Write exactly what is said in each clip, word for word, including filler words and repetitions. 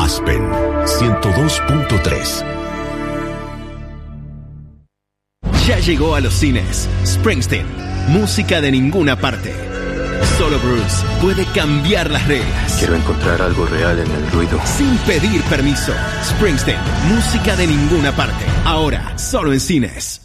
Aspen ciento dos punto tres. Ya llegó a los cines Springsteen, música de ninguna parte. Solo Bruce puede cambiar las reglas. Quiero encontrar algo real en el ruido. Sin pedir permiso. Springsteen, música de ninguna parte. Ahora, solo en cines.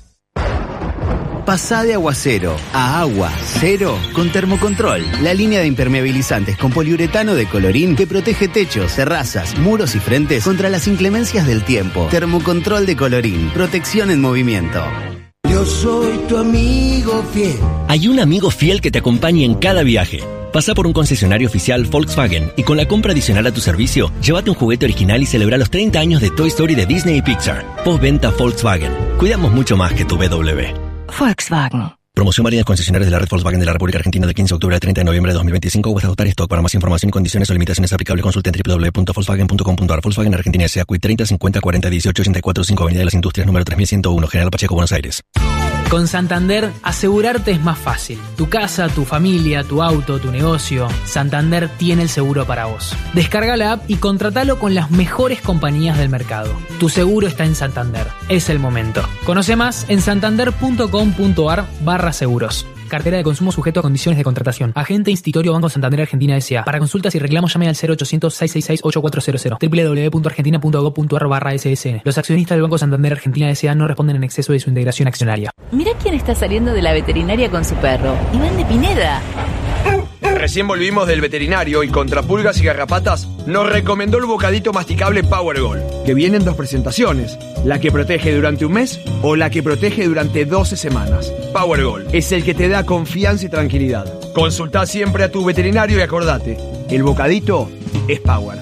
Pasá de aguacero a agua cero con Termocontrol, la línea de impermeabilizantes con poliuretano de Colorín que protege techos, terrazas, muros y frentes contra las inclemencias del tiempo. Termocontrol de Colorín, protección en movimiento. Yo soy tu amigo fiel. Hay un amigo fiel que te acompaña en cada viaje. Pasa por un concesionario oficial Volkswagen y con la compra adicional a tu servicio, llévate un juguete original y celebra los treinta años de Toy Story de Disney y Pixar. Postventa Volkswagen. Cuidamos mucho más que tu B W. Volkswagen. Promoción válida en concesionarios de la red Volkswagen de la República Argentina del quince de octubre al treinta de noviembre de dos mil veinticinco o hasta agotar stock. Para más información y condiciones o limitaciones aplicables, consulta en doble u doble u doble u punto volkswagen punto com punto a r. Volkswagen Argentina S A Q I treinta cincuenta cuarenta dieciocho ochenta y cuatro cinco Avenida de las Industrias número tres mil ciento uno General Pacheco, Buenos Aires. Con Santander, asegurarte es más fácil. Tu casa, tu familia, tu auto, tu negocio. Santander tiene el seguro para vos. Descarga la app y contratalo con las mejores compañías del mercado. Tu seguro está en Santander. Es el momento. Conoce más en santander punto com punto a r barra seguros. Cartera de consumo sujeto a condiciones de contratación. Agente Institutorio Banco Santander Argentina S A. Para consultas y reclamos llame al cero ochocientos, seiscientos sesenta y seis, ochenta y cuatro cero cero. doble u doble u doble u punto argentina punto gob punto a r barra S S N. Los accionistas del Banco Santander Argentina S A no responden en exceso de su integración accionaria. Mirá quién está saliendo de la veterinaria con su perro. Iván de Pineda. Recién volvimos del veterinario y contra pulgas y garrapatas nos recomendó el bocadito masticable Power Gold, que viene en dos presentaciones, la que protege durante un mes o la que protege durante doce semanas. Power Gold es el que te da confianza y tranquilidad. Consultá siempre a tu veterinario y acordate, el bocadito es Power.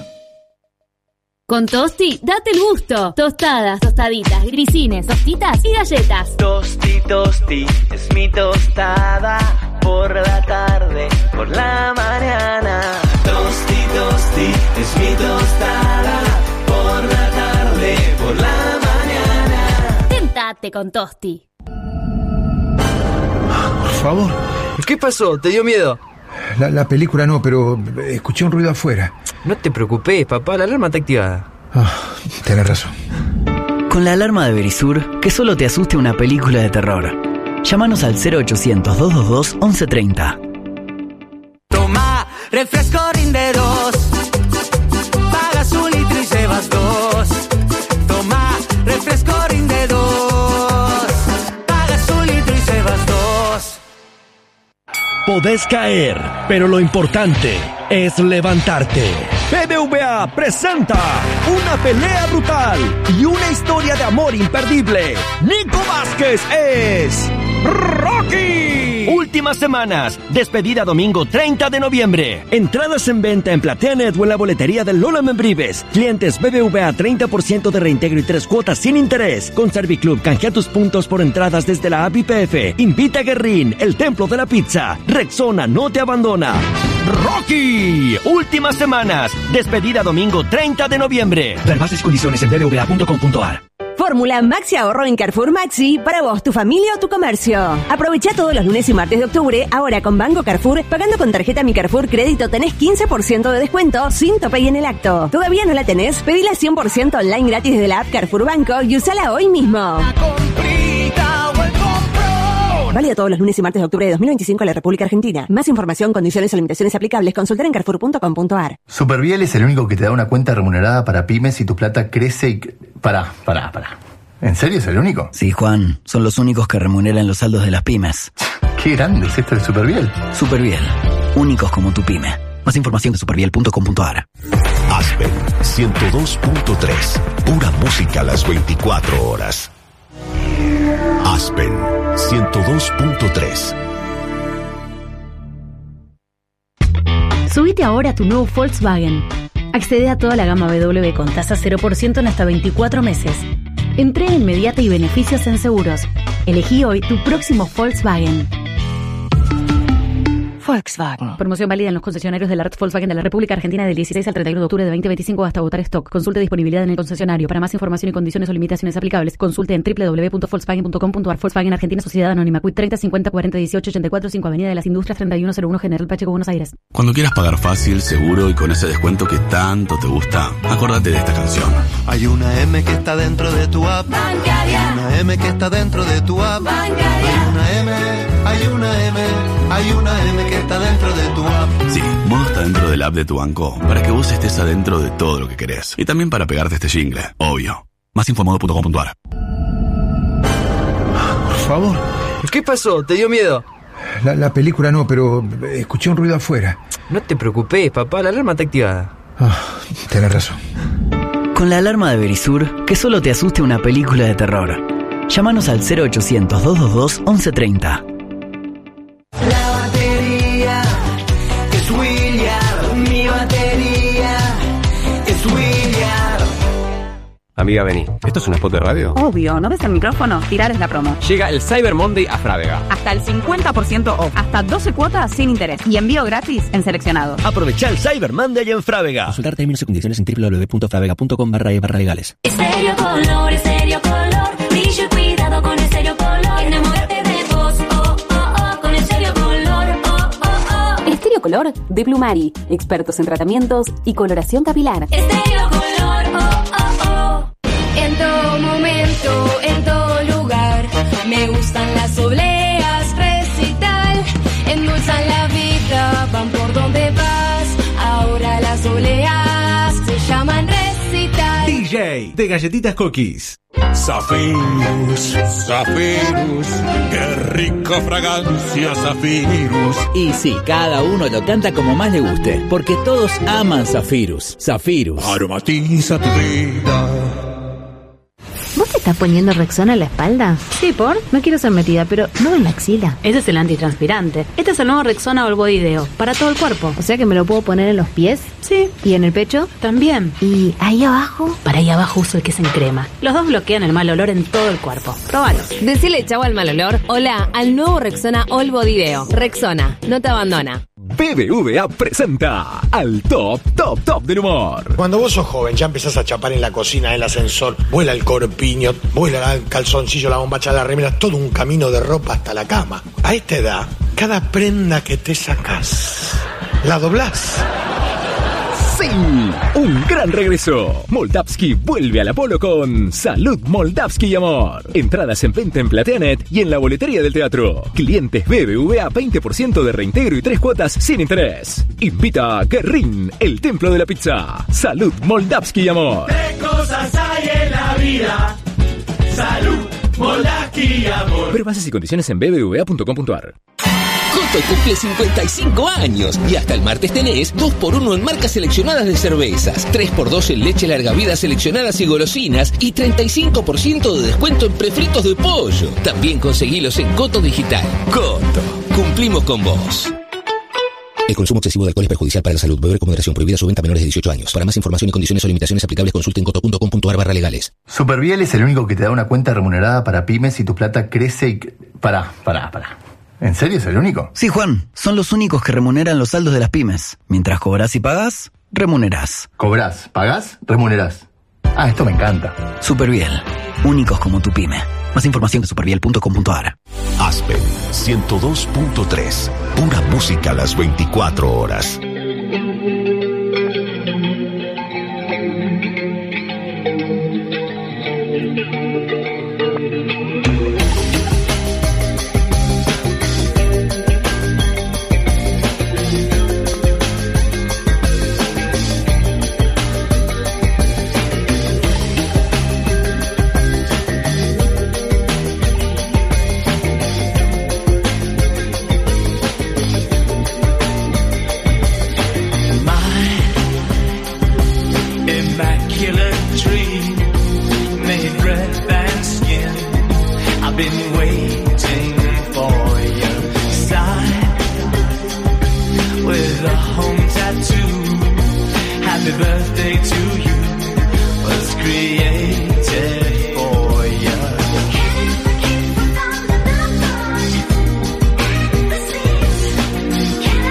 Con Tosti, date el gusto. Tostadas, tostaditas, grisines, tostitas y galletas. Tosti, tosti, es mi tostada. Por la tarde, por la mañana. Tosti, tosti, es mi tostada. Por la tarde, por la mañana. Tentate con Tosti. Por favor. ¿Qué pasó? ¿Te dio miedo? La, la película no, pero escuché un ruido afuera. No te preocupes, papá, la alarma está activada. Ah, tenés razón. Con la alarma de Verisur, que solo te asuste una película de terror. Llámanos al cero ochocientos, dos dos dos, once treinta. Toma, refresco rinde dos. Pagas un litro y llevas dos. Toma, refresco rinde dos. Pagas un litro y llevas dos. Podés caer, pero lo importante es levantarte. B B V A presenta una pelea brutal y una historia de amor imperdible. Nico Vázquez es Rocky. Últimas semanas, despedida domingo treinta de noviembre. Entradas en venta en PlateaNet o en la boletería del Lola Membrives. Clientes B B V A treinta por ciento de reintegro y tres cuotas sin interés. Con Serviclub canjea tus puntos por entradas desde la app Y P F. Invita a Guerrín, el templo de la pizza. Rexona no te abandona. Rocky. Últimas semanas, despedida domingo treinta de noviembre. Ver bases y condiciones en b b v a punto com punto a r. Fórmula Maxi Ahorro en Carrefour Maxi para vos, tu familia o tu comercio. Aprovecha todos los lunes y martes de octubre, ahora con Banco Carrefour, pagando con tarjeta Mi Carrefour Crédito tenés quince por ciento de descuento sin tope y en el acto. ¿Todavía no la tenés? Pedila cien por ciento online gratis desde la app Carrefour Banco y usala hoy mismo. Válido todos los lunes y martes de octubre de dos mil veinticinco en la República Argentina. Más información, condiciones o limitaciones aplicables, consultar en carrefour punto com punto a r. Superviel es el único que te da una cuenta remunerada para pymes y tu plata crece y... Pará, pará, pará. ¿En serio es el único? Sí, Juan. Son los únicos que remuneran los saldos de las pymes. Qué grande es esto de Superviel. Superviel. Únicos como tu pyme. Más información de superviel punto com punto a r. Aspen ciento dos punto tres. Pura música a las veinticuatro horas. Aspen ciento dos punto tres. Subite ahora a tu nuevo Volkswagen. Accede a toda la gama B W con tasa cero por ciento en hasta veinticuatro meses. Entrega inmediata y beneficios en seguros. Elegí hoy tu próximo Volkswagen. Volkswagen. Promoción válida en los concesionarios de la red Volkswagen de la República Argentina del dieciséis al treinta y uno de octubre de veinte veinticinco hasta agotar stock. Consulte disponibilidad en el concesionario. Para más información y condiciones o limitaciones aplicables, consulte en doble u doble u doble u punto volkswagen punto com punto a r. Volkswagen Argentina Sociedad Anónima. Quit treinta cincuenta cuarenta dieciocho ochenta y cuatro cinco Avenida de las Industrias treinta y uno cero uno General Pacheco, Buenos Aires. Cuando quieras pagar fácil, seguro y con ese descuento que tanto te gusta, acuérdate de esta canción. Hay una M que está dentro de tu app bancaria. Hay una M que está dentro de tu app bancaria. Hay una M, hay una M, hay una M que está dentro de tu app. Sí, Modo está dentro del app de tu banco para que vos estés adentro de todo lo que querés. Y también para pegarte este jingle, obvio. Más info modo punto com punto a r. Por favor. ¿Qué pasó? ¿Te dio miedo? La, la película no, pero escuché un ruido afuera. No te preocupes, papá, la alarma está activada. Ah, tenés razón. Con la alarma de Verisur, que solo te asuste una película de terror. Llámanos al cero ochocientos, doscientos veintidós, once treinta. La batería es William, mi batería es William. Amiga, vení. ¿Esto es un spot de radio? Obvio, ¿no ves el micrófono? Tirar es la promo. Llega el Cyber Monday a Frávega. Hasta el cincuenta por ciento off. Hasta doce cuotas sin interés. Y envío gratis en seleccionados. Aprovecha el Cyber Monday en Frávega. Consultar términos y condiciones en doble u doble u doble u punto fravega punto com barra e barra legales. Estéreo Color, Estéreo Color. Brillo y cuidado con Estéreo Color. Enamórate de vos, oh, oh, oh. Con Estéreo Color, oh, oh, oh. Estéreo Color de Plumari. Expertos en tratamientos y coloración capilar. Estéreo Color, oh, oh, oh. En todo momento, en todo lugar, me gustan las obleas, recital, endulzan la vida, van por donde vas, ahora las obleas se llaman recital. D J de Galletitas Cookies. Zafirus, Zafirus, qué rica fragancia Zafirus. Y sí, cada uno lo canta como más le guste, porque todos aman Zafirus. Zafirus. Aromatiza tu vida. ¿Vos te estás poniendo Rexona en la espalda? Sí, ¿por? No quiero ser metida, pero no en la axila. Ese es el antitranspirante. Este es el nuevo Rexona All Body Deo, para todo el cuerpo. O sea que me lo puedo poner en los pies. Sí. ¿Y en el pecho? También. ¿Y ahí abajo? Para ahí abajo uso el que es en crema. Los dos bloquean el mal olor en todo el cuerpo. Próbalo. Decile chau al mal olor. Hola al nuevo Rexona All Body Deo. Rexona, no te abandona. B B V A presenta al top, top, top del humor. Cuando vos sos joven, ya empezás a chapar en la cocina, en el ascensor, vuela el corpiño, vuela el calzoncillo, la bombacha, la remera, todo un camino de ropa hasta la cama. A esta edad, cada prenda que te sacás, la doblás. Sí, un gran regreso. Moldavsky vuelve al Apolo con Salud Moldavsky y Amor. Entradas en venta en Plateanet y en la boletería del teatro. Clientes B B V A veinte por ciento de reintegro y tres cuotas sin interés. Invita a Guerrín, el templo de la pizza. Salud Moldavsky y Amor. ¿Qué cosas hay en la vida? Salud Moldavsky y Amor. Ver bases y condiciones en b b v a punto com punto a r. Coto cumple cincuenta y cinco años y hasta el martes tenés dos por uno en marcas seleccionadas de cervezas, tres por dos en leche larga vida seleccionadas y golosinas y treinta y cinco por ciento de descuento en prefritos de pollo. También conseguilos en Coto Digital. Coto, cumplimos con vos. El consumo excesivo de alcohol es perjudicial para la salud. Beber con moderación. Prohibida su venta a menores de dieciocho años. Para más información y condiciones o limitaciones aplicables, consulten coto punto com punto a r barra legales. Superviel es el único que te da una cuenta remunerada para pymes y tu plata crece y... Pará, pará, pará. ¿En serio es el único? Sí, Juan. Son los únicos que remuneran los saldos de las pymes. Mientras cobras y pagás, remunerás. ¿Cobrás, pagás, remunerás? Ah, esto me encanta. Superviel. Únicos como tu pyme. Más información en superviel punto com punto a r. Aspen ciento dos punto tres. Pura música a las veinticuatro horas. Can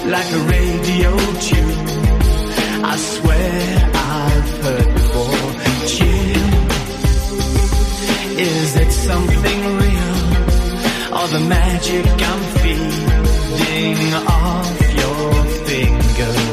like a radio tune. I swear I've heard before. Chill, is it something real, or the magic I'm feeding off your fingers?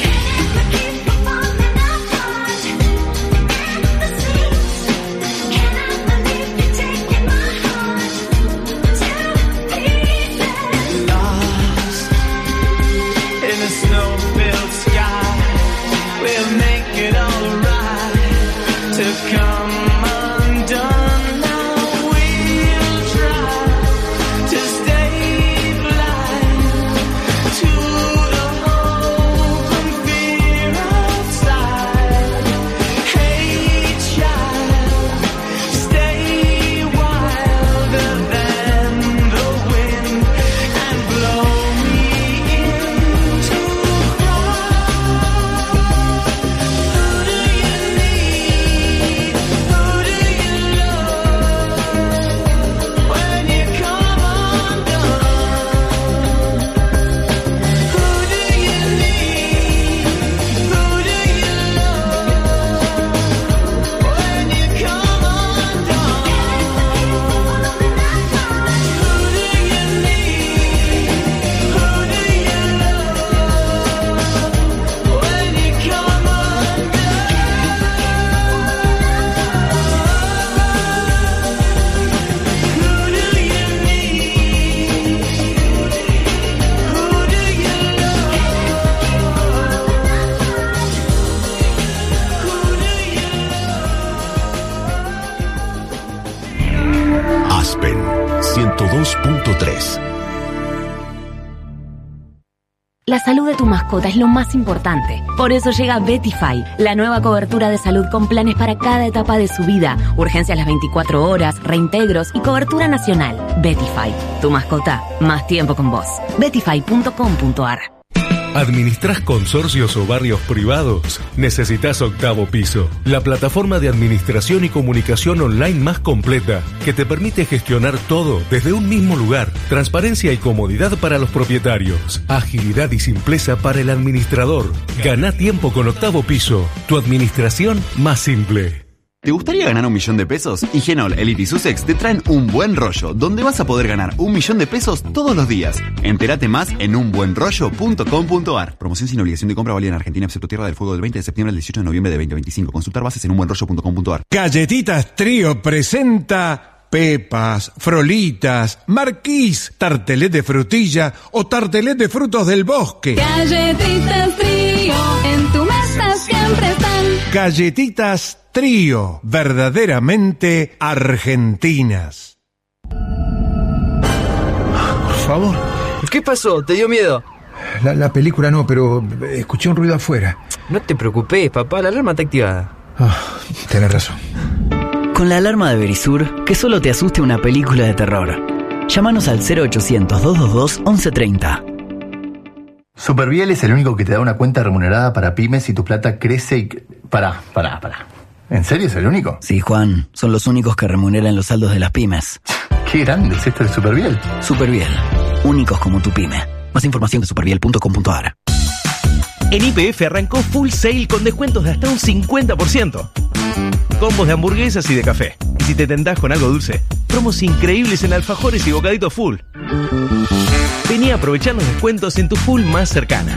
ciento dos punto tres. La salud de tu mascota es lo más importante. Por eso llega Betify, la nueva cobertura de salud con planes para cada etapa de su vida. Urgencias las veinticuatro horas, reintegros y cobertura nacional. Betify, tu mascota, más tiempo con vos. betify punto com punto ar. ¿Administrás consorcios o barrios privados? Necesitas Octavo Piso, la plataforma de administración y comunicación online más completa que te permite gestionar todo desde un mismo lugar. Transparencia y comodidad para los propietarios. Agilidad y simpleza para el administrador. Gana tiempo con Octavo Piso, tu administración más simple. ¿Te gustaría ganar un millón de pesos? Ingenol, Elite y Sussex te traen un buen rollo, donde vas a poder ganar un millón de pesos todos los días. Entérate más en un buen rollo punto com punto ar. Promoción sin obligación de compra válida en Argentina, excepto Tierra del Fuego, del veinte de septiembre al dieciocho de noviembre de veinte veinticinco. Consultar bases en un buen rollo punto com punto ar. Galletitas Trío presenta pepas, frolitas, marquís, tartelet de frutilla o tartelet de frutos del bosque. Galletitas Trío, en tu mesa siempre están. Galletitas Trío, verdaderamente argentinas. Por favor. ¿Qué pasó? ¿Te dio miedo? La, la película no, pero escuché un ruido afuera. No te preocupes, papá, la alarma está activada. Oh, tenés razón. Con la alarma de Verisur, que solo te asuste una película de terror. Llámanos al cero ochocientos, doscientos veintidós, once treinta. Superviel es el único que te da una cuenta remunerada para pymes y tu plata crece y... Pará, pará, pará. ¿En serio es el único? Sí, Juan. Son los únicos que remuneran los saldos de las pymes. Qué grande es esto de Superviel. Superviel. Únicos como tu pyme. Más información de superviel punto com punto ar. En Y P F arrancó Full Sale con descuentos de hasta un cincuenta por ciento. Combos de hamburguesas y de café. Y si te tentás con algo dulce, promos increíbles en alfajores y bocaditos Full. Vení a aprovechar los descuentos en tu Full más cercana.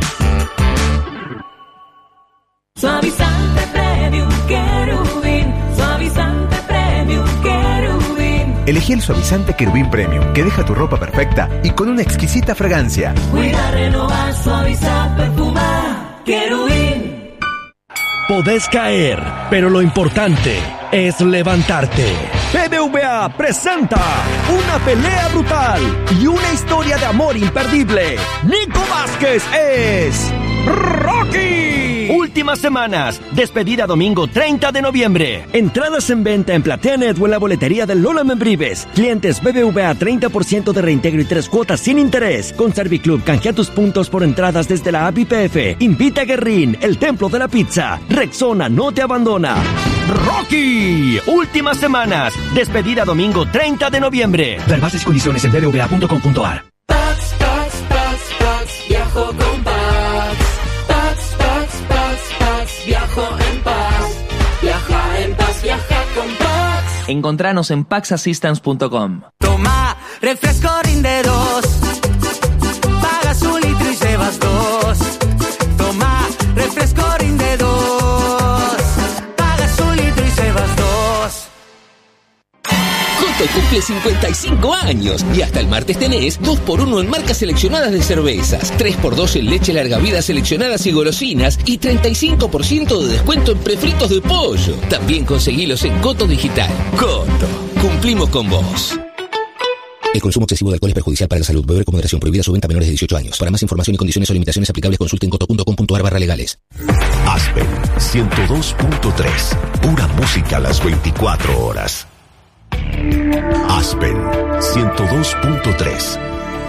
Suavizante Premium Querubín, suavizante Premium Querubín. Elegí el suavizante Querubín Premium, que deja tu ropa perfecta y con una exquisita fragancia. Cuida, renovar, suavizar, perfumar, Querubín. Podés caer, pero lo importante es levantarte. B B V A presenta una pelea brutal y una historia de amor imperdible. Nico Vázquez es Rocky. Últimas semanas. Despedida domingo treinta de noviembre. Entradas en venta en PlateaNet o en la boletería de Lola Membrives. Clientes B B V A treinta por ciento de reintegro y tres cuotas sin interés. Con Serviclub canjea tus puntos por entradas desde la app I P F. Invita a Guerrín, el templo de la pizza. Rexona no te abandona. Rocky. Últimas semanas. Despedida domingo treinta de noviembre. Ver bases y condiciones en b b v a punto com punto ar. Pax, Pax, Pax, Pax, viajo viajo con Pax. Pax, Pax, Pax, Pax, viajo en paz. Viaja en paz, viaja con Pax. Encontranos en pax assistance punto com. Toma, refresco rinde dos. Pagas un litro y llevas dos. Toma, refresco rinde dos. Pagas un litro y llevas dos. Coto cumple cincuenta y cinco años y hasta el martes tenés dos por uno en marcas seleccionadas de cervezas, tres por dos en leche larga vida seleccionadas y golosinas y treinta y cinco por ciento de descuento en prefritos de pollo. También conseguilos en Coto Digital. Coto, cumplimos con vos. El consumo excesivo de alcohol es perjudicial para la salud. Beber con moderación. Prohibida su venta a menores de dieciocho años. Para más información y condiciones o limitaciones aplicables, consulten coto punto com punto ar barra legales. Aspen ciento dos punto tres. Pura música a las veinticuatro horas. Aspen ciento dos punto tres.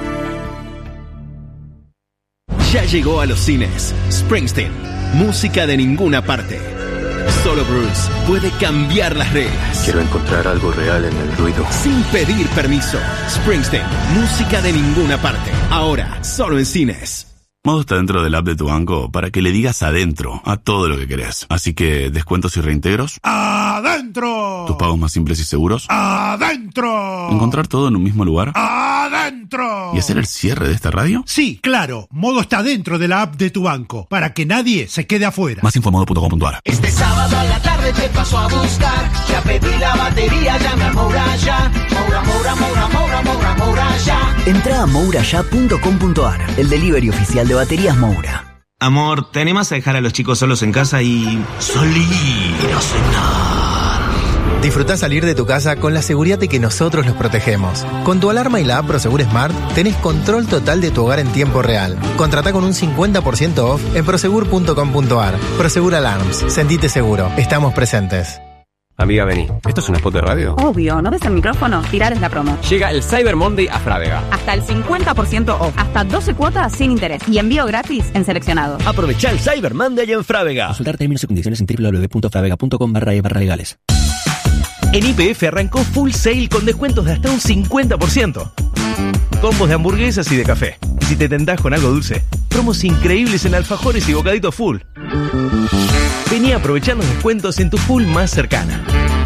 Ya llegó a los cines Springsteen, música de ninguna parte. Solo Bruce puede cambiar las reglas. Quiero encontrar algo real en el ruido. Sin pedir permiso. Springsteen, música de ninguna parte. Ahora, solo en cines. Modo está dentro del app de tu banco para que le digas adentro a todo lo que querés. Así que, descuentos y reintegros. ¡Adentro! Tus pagos más simples y seguros. ¡Adentro! Encontrar todo en un mismo lugar. ¡Adentro! ¿Y hacer el cierre de esta radio? Sí, claro. Modo está dentro de la app de tu banco, para que nadie se quede afuera. Más info modo punto com punto ar. Este sábado a la tarde te paso a buscar. Ya pedí la batería, llame a Moura ya. Moura, Moura, Moura, Moura, Moura, Moura ya. Entra a moura ya punto com punto ar, el delivery oficial de baterías Moura. Amor, ¿te animas a dejar a los chicos solos en casa y salir a cenar? Disfrutá salir de tu casa con la seguridad de que nosotros los protegemos. Con tu alarma y la app Prosegur Smart tenés control total de tu hogar en tiempo real. Contratá con un cincuenta por ciento off en prosegur punto com punto ar. Prosegur Alarms. Sentite seguro. Estamos presentes. Amiga, vení. ¿Esto es un spot de radio? Obvio, ¿no ves el micrófono? Tirar es la promo. Llega el Cyber Monday a Frávega. Hasta el cincuenta por ciento off. Hasta doce cuotas sin interés. Y envío gratis en seleccionado. Aprovechá el Cyber Monday en Frávega. Consultar términos y condiciones en doble u doble u doble u punto fravega punto com barra e barra legales. En Y P F arrancó Full Sail con descuentos de hasta un cincuenta por ciento. Combos de hamburguesas y de café. Y si te tentás con algo dulce, promos increíbles en alfajores y bocaditos full. Vení a aprovechar los descuentos en tu full más cercana.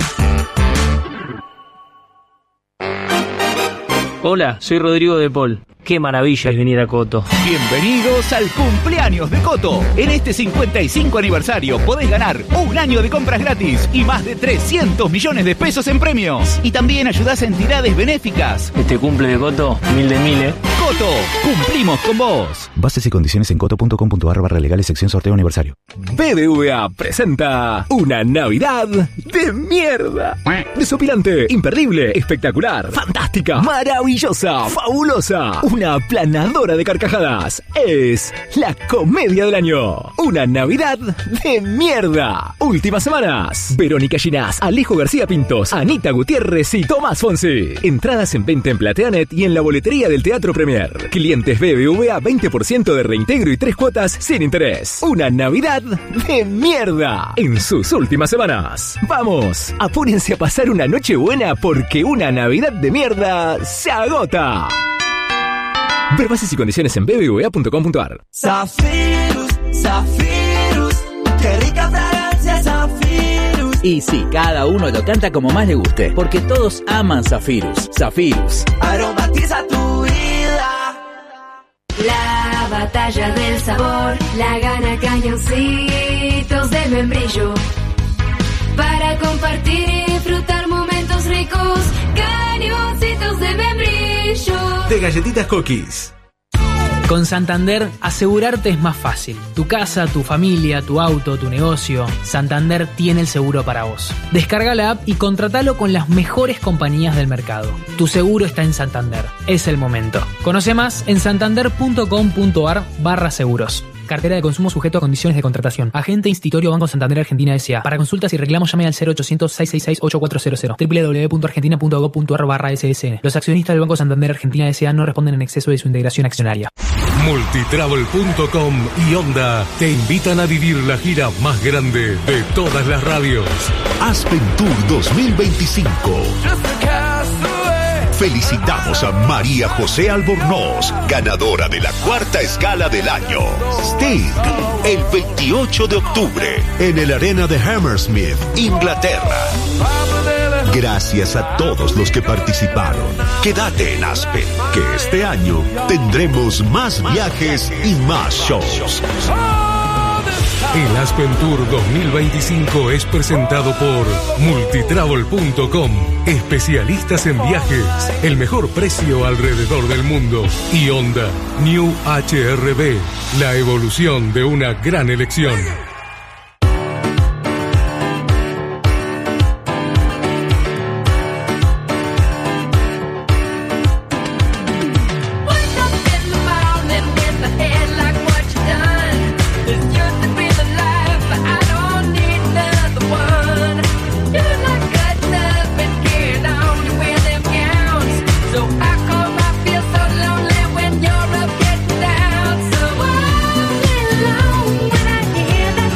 Hola, soy Rodrigo de Paul. Qué maravilla es venir a Coto. Bienvenidos al cumpleaños de Coto. En este cincuenta y cinco aniversario podés ganar un año de compras gratis y más de trescientos millones de pesos en premios. Y también ayudás a entidades benéficas. Este cumple de Coto, mil de mil, ¿eh? Coto, cumplimos con vos. Bases y condiciones en coto punto com punto ar barra legales sección sorteo aniversario. B B V A presenta una Navidad de mierda. Desopilante, imperdible, espectacular, fantástica, maravillosa, fabulosa. Una aplanadora de carcajadas. Es la comedia del año. Una Navidad de mierda. Últimas semanas. Verónica Ginás, Alejo García Pintos, Anita Gutiérrez y Tomás Fonsi. Entradas en venta en Plateanet y en la boletería del Teatro Premier. Clientes B B V A veinte por ciento de reintegro y tres cuotas sin interés. Una Navidad de mierda en sus últimas semanas. Vamos, apúrense a pasar una noche buena porque una Navidad de mierda se agota. Ver bases y condiciones en b b v a punto com punto ar. Zafirus, Zafirus, qué rica fragancia Zafirus. Y sí, cada uno lo canta como más le guste, porque todos aman Zafirus. Zafirus. Aromatiza tu vida. La batalla del sabor la gana Cañoncitos de Membrillo. Para compartir y disfrutar momentos ricos, Cañoncitos de Membrillo. De galletitas Cookies. Con Santander, asegurarte es más fácil. Tu casa, tu familia, tu auto, tu negocio. Santander tiene el seguro para vos. Descarga la app y contratalo con las mejores compañías del mercado. Tu seguro está en Santander. Es el momento. Conoce más en santander punto com punto ar barra seguros. Cartera de consumo sujeto a condiciones de contratación. Agente Institutorio Banco Santander Argentina S A. Para consultas y reclamos llame al cero ochocientos, seiscientos sesenta y seis, ochenta y cuatro cero cero. doble u doble u doble u punto argentina punto gob punto ar barra ese ese ene. Los accionistas del Banco Santander Argentina S A no responden en exceso de su integración accionaria. Multitravel punto com y Honda te invitan a vivir la gira más grande de todas las radios. Aspen Tour dos mil veinticinco. felicitamos a María José Albornoz, ganadora de la cuarta escala del año. Sting, el veintiocho de octubre, en el Arena de Hammersmith, Inglaterra. Gracias a todos los que participaron. Quédate en Aspen, que este año tendremos más viajes y más shows. El Aspen Tour dos mil veinticinco es presentado por multitravel punto com, especialistas en viajes, el mejor precio alrededor del mundo, y Honda New H R V, la evolución de una gran elección. When you're up, getting down, so all alone when I hear that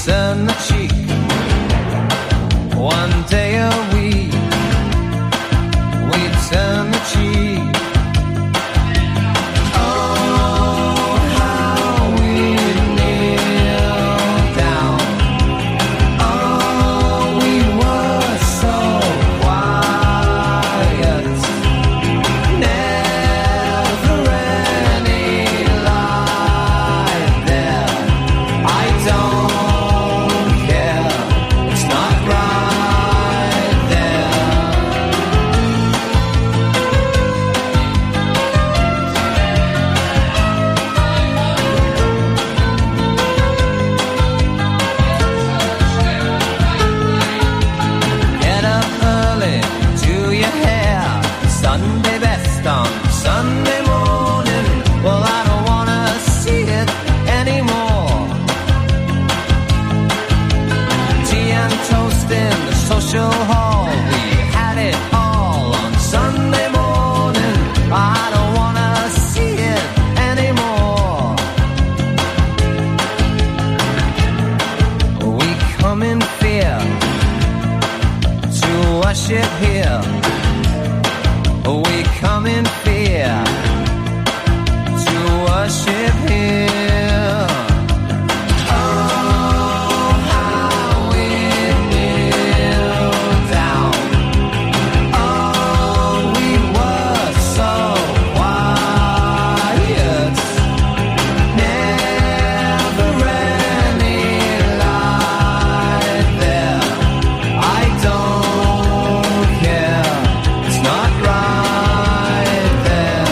turn the cheek. One day a week, we turn the cheek. Oh, how we kneel down. Oh, we were so quiet. Never any light there. I don't care. It's not right. Get up early, do your hair. Sunday best on Sunday morning. Well, I don't wanna see it anymore. Tea and toast in the social hall. We had it all on Sunday morning. I don't wanna see it anymore. We come in fear to worship here. We come in fear to worship here. Oh, how we kneel down. Oh, we were so quiet. Never any light there. I don't care. It's not right there.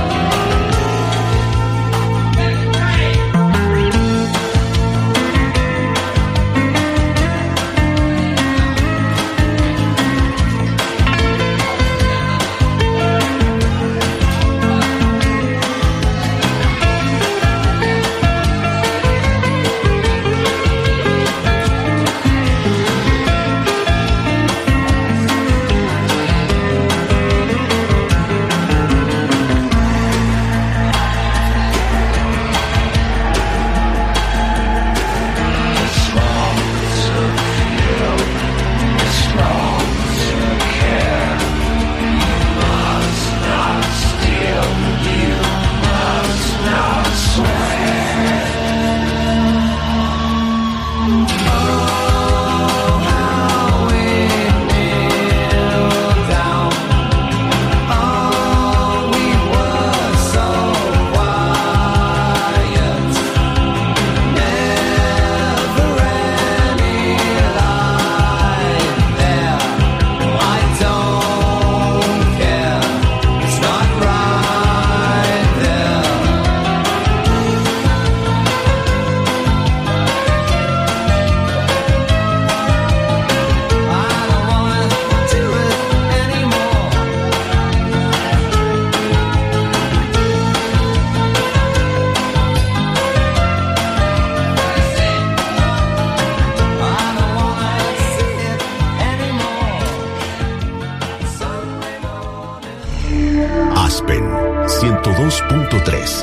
Aspen ciento dos punto tres.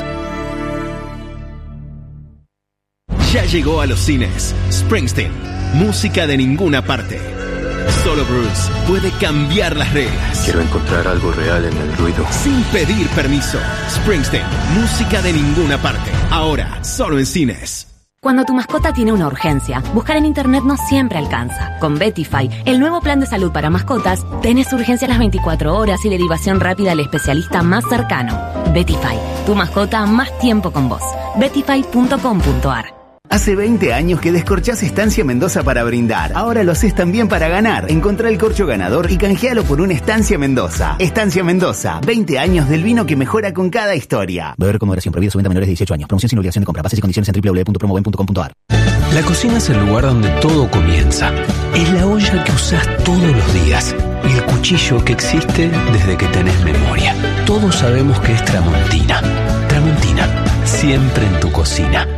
Ya llegó a los cines Springsteen, música de ninguna parte. Solo Bruce puede cambiar las reglas. Quiero encontrar algo real en el ruido. Sin pedir permiso. Springsteen, música de ninguna parte. Ahora, solo en cines. Cuando tu mascota tiene una urgencia, buscar en internet no siempre alcanza. Con Betify, el nuevo plan de salud para mascotas, tenés urgencia las veinticuatro horas y derivación rápida al especialista más cercano. Betify, tu mascota más tiempo con vos. betify punto com punto ar. Hace veinte años que descorchás Estancia Mendoza para brindar. Ahora lo haces también para ganar. Encontrá el corcho ganador y canjealo por una Estancia Mendoza. Estancia Mendoza, veinte años del vino que mejora con cada historia. Beber con moderación, prohibido su venta a menores de dieciocho años. Promoción sin obligación de compra. Bases y condiciones en doble u doble u doble u punto promoven punto com punto ar. La cocina es el lugar donde todo comienza. Es la olla que usás todos los días y el cuchillo que existe desde que tenés memoria. Todos sabemos que es Tramontina. Tramontina, siempre en tu cocina.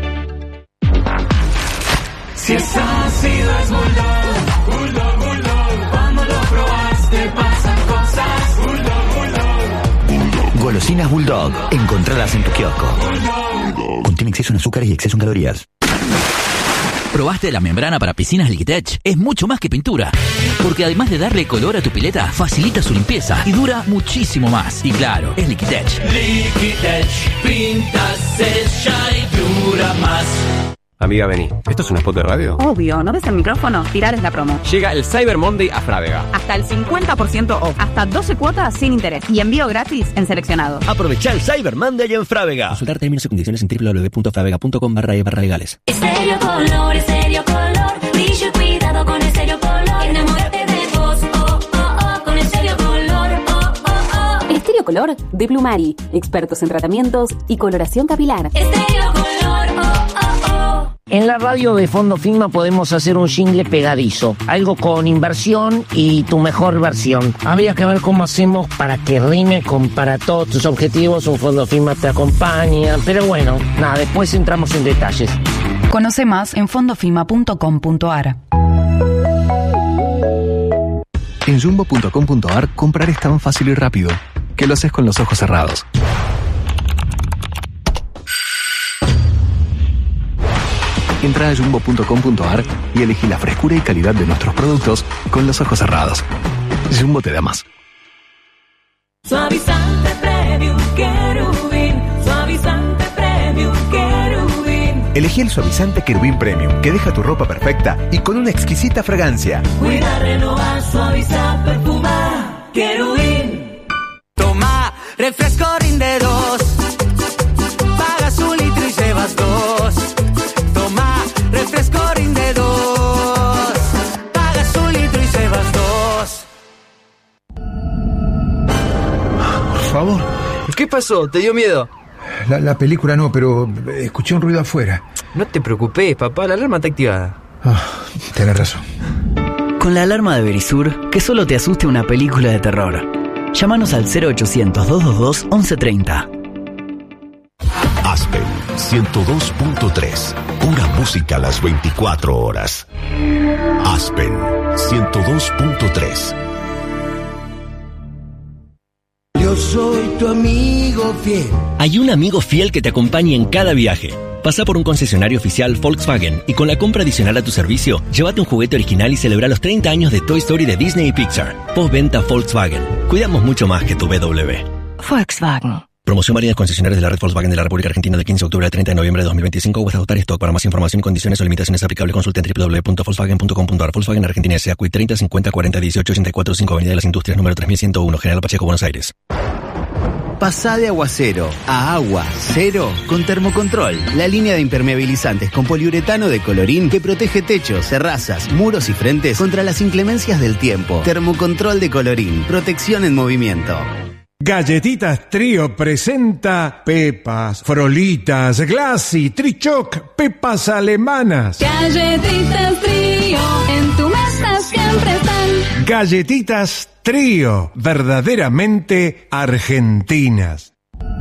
Si es ácido es Bulldog, Bulldog, Bulldog. Cuando lo probaste pasan cosas. Bulldog, Bulldog. Golosinas Bulldog. Encontralas en tu kiosco. Contiene exceso en azúcares y exceso en calorías. ¿Probaste la membrana para piscinas Liquitech? Es mucho más que pintura, porque además de darle color a tu pileta, facilita su limpieza y dura muchísimo más. Y claro, es Liquitech. Liquitech, pinta, sella y dura más. Amiga, vení. ¿Esto es un spot de radio? Obvio, ¿no ves el micrófono? Tirar es la promo. Llega el Cyber Monday a Frávega. Hasta el cincuenta por ciento off, hasta doce cuotas sin interés y envío gratis en seleccionado. Aprovecha el Cyber Monday en Frávega. Consultar términos y condiciones en w w w punto fravega punto com barra e barra legales. Estéreo Color, Estéreo Color, brillo y cuidado con Estéreo Color. Enamórate de vos, oh, oh, oh, con Estéreo Color, oh, oh, oh. Estéreo Color de Plumari, expertos en tratamientos y coloración capilar. Estéreo Color, oh, oh, oh. En la radio de Fondo Fima podemos hacer un jingle pegadizo, algo con inversión y tu mejor versión. Habría que ver cómo hacemos para que rime con para todos tus objetivos, un Fondo Fima te acompaña, pero bueno, nada, después entramos en detalles. Conoce más en fondofima punto com punto a r. En jumbo punto com punto a r comprar es tan fácil y rápido que lo haces con los ojos cerrados. Entra a jumbo punto com punto a r y elegí la frescura y calidad de nuestros productos con los ojos cerrados. Jumbo te da más. Suavizante Premium Querubín, suavizante Premium Querubín. Elegí el suavizante Querubín Premium, que deja tu ropa perfecta y con una exquisita fragancia. Cuida, renovar, suavizar, perfumar. Querubín. Toma, refresco rinde dos. Pagas un litro y llevas dos. Toma, refresco rinde dos. Pagas un litro y llevas dos. Por favor. ¿Qué pasó? ¿Te dio miedo? La, la película no, pero escuché un ruido afuera. No te preocupes, papá, la alarma está activada. Ah, tenés razón. Con la alarma de Verisur, que solo te asuste una película de terror. Llámanos al cero ochocientos, doscientos veintidós, once treinta. Aspen ciento dos punto tres. Pura música a las veinticuatro horas. Aspen ciento dos punto tres. Yo soy tu amigo fiel. Hay un amigo fiel que te acompaña en cada viaje. Pasa por un concesionario oficial Volkswagen y con la compra adicional a tu servicio, llévate un juguete original y celebra los treinta años de Toy Story de Disney y Pixar. Postventa Volkswagen. Cuidamos mucho más que tu B M W. Volkswagen. Promoción válida de concesionarios de la red Volkswagen de la República Argentina del quince de octubre al treinta de noviembre de dos mil veinticinco o hasta agotar stock. Para más información, condiciones o limitaciones aplicables, consulta en w w w punto volkswagen punto com punto a r. Volkswagen Argentina S A Q I treinta cincuenta cuarenta dieciocho ochenta y cuatro cinco Avenida de las Industrias número tres mil ciento uno, General Pacheco, Buenos Aires. Pasá de aguacero a agua cero con Termocontrol, la línea de impermeabilizantes con poliuretano de Colorín que protege techos, terrazas, muros y frentes contra las inclemencias del tiempo. Termocontrol de Colorín, protección en movimiento. Galletitas Trío presenta Pepas, Frolitas, Glassy, Trichoc, Pepas alemanas. Galletitas Trío, en tu mesa siempre están. Galletitas Trío, verdaderamente argentinas.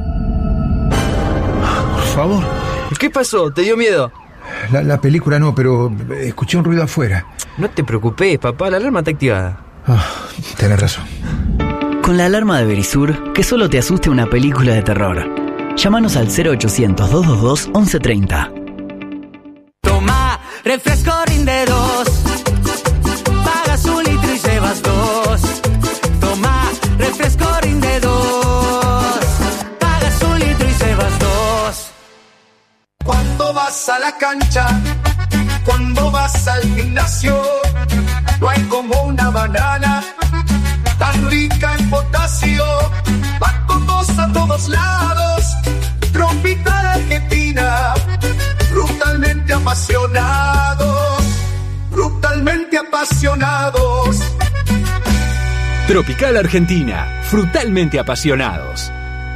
Por favor. ¿Qué pasó? ¿Te dio miedo? La, la película no, pero escuché un ruido afuera. No te preocupes, papá, la alarma está activada. Ah, tenés razón. Con la alarma de Verisur, que solo te asuste una película de terror. Llámanos al cero ochocientos, doscientos veintidós, once treinta. Toma, refresco rinde dos. Pagas un litro y llevas dos. Toma, refresco rinde dos. Pagas un litro y llevas dos. Cuando vas a la cancha, cuando vas al gimnasio, no hay como una banana tan rica en potasio. Va con vos a todos lados. Tropical Argentina, brutalmente apasionados, brutalmente apasionados. Tropical Argentina, frutalmente apasionados.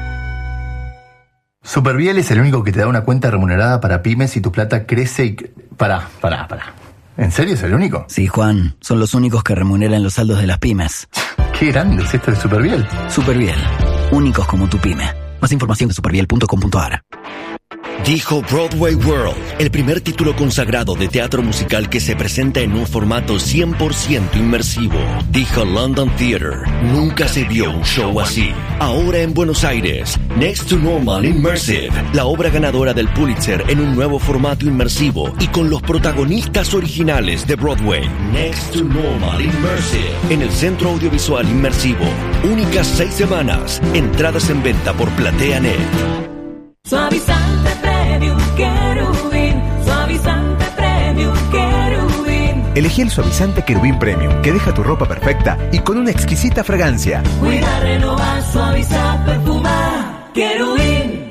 Superviel es el único que te da una cuenta remunerada para pymes y tu plata crece y... Pará, pará, pará. ¿En serio es el único? Sí, Juan. Son los únicos que remuneran los saldos de las pymes. Qué grande es esto de Superviel. Superviel. Únicos como tu pyme. Más información en superviel punto com punto a r. Dijo Broadway World, el primer título consagrado de teatro musical que se presenta en un formato cien por ciento inmersivo. Dijo London Theatre, nunca se vio un show así. Ahora en Buenos Aires, Next to Normal Immersive, la obra ganadora del Pulitzer en un nuevo formato inmersivo y con los protagonistas originales de Broadway. Next to Normal Immersive, en el Centro Audiovisual Inmersivo. Únicas seis semanas, entradas en venta por PlateaNet. Suavizante Premium Querubín, suavizante Premium Querubín. Elegí el suavizante Querubín Premium, que deja tu ropa perfecta y con una exquisita fragancia. Cuida, renovar, suavizar, perfumar, Querubín.